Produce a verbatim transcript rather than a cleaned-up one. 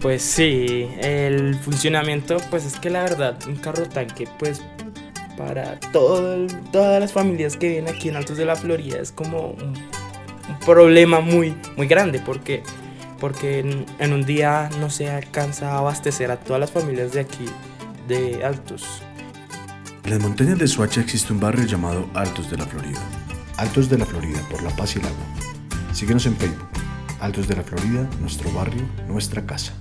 Pues sí, el funcionamiento, pues es que la verdad, un carro tanque, pues para todo el- todas las familias que viven aquí en Altos de la Florida es como un, un problema muy, muy grande porque, porque en, en un día no se alcanza a abastecer a todas las familias de aquí, de Altos. En las montañas de Soacha existe un barrio llamado Altos de la Florida. Altos de la Florida, por la paz y el agua. Síguenos en Facebook. Altos de la Florida, nuestro barrio, nuestra casa.